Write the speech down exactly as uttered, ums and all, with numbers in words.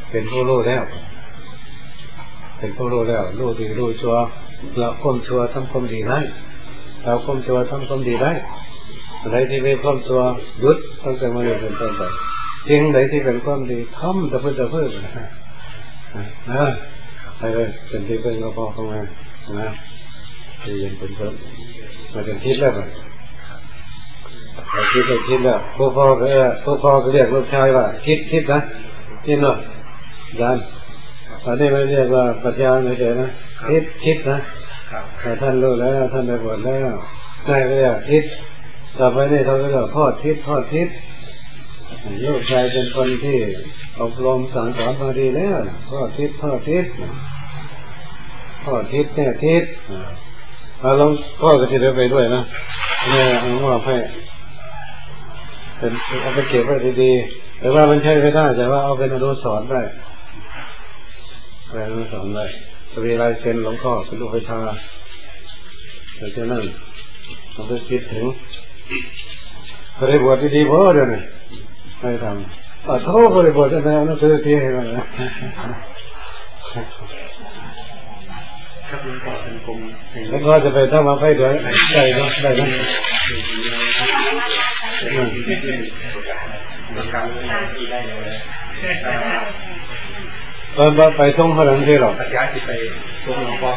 เป็นผู้รู้แล้วเป็นผู้รู้แล้วรู้ดีรู้ชั่วละความชั่วทำความดีได้ละความชั่วทำความดีได้อะไรที่เป็นความชั่วหยุดตั้งแต่มาเรียนเป็นต้นไปสิ่งใดที่เป็นความดีทำแต่เพื่อจะเพิ่มนะไปเลยเป็นที่เป็นก็พอเข้ามานะที่ยังเป็นเพิ่มมาเป็นทิศแล้วกันคิดไปคิดแล้วพ่อพ่อก็พ่อพ่อก็เรียกลูกชายว่าคิดคิดนะคิดเนาะยันตอนนี้ไม่เรียกว่าปัญญาไม่ใช่นะคิดคิดนะแต่ท่านรู้แล้วท่านได้บวชแล้วนายก็เรียกคิดต่อไปนี่เขาก็เรียกพ่อคิดพ่อคิดลูกชายเป็นคนที่อบรมสั่งสอนมาดีแล้วพ่อคิดพ่อคิดพ่อคิดแม่คิดเอาลองพ่อก็จะได้ไปด้วยนะแม่เอาว่าให้เป็นเอาไปเก็บไว้ดีๆแต่ว่ามันใช้ไม่ได้แต่ว่าเอาเป็นอนุสรณ์ได้เป็นอนุสรณ์ได้มีลายเซ็นหลวงพ่อเป็นลูกพิชาแต่ฉะนั้นเราไปคิดถึงบริบทดีๆเพราะเดี๋ยวนี้ไม่ทำอ่ะโทษบริบทจะแนวนั่นคือที่ให้มันนะแล้วก็จะไปถ้ามาไปเดี๋ยวได้เนาะได้เนาะตอนไปส่งเขาหลังที่หรอย้ายไปส่งหลวงพ่อ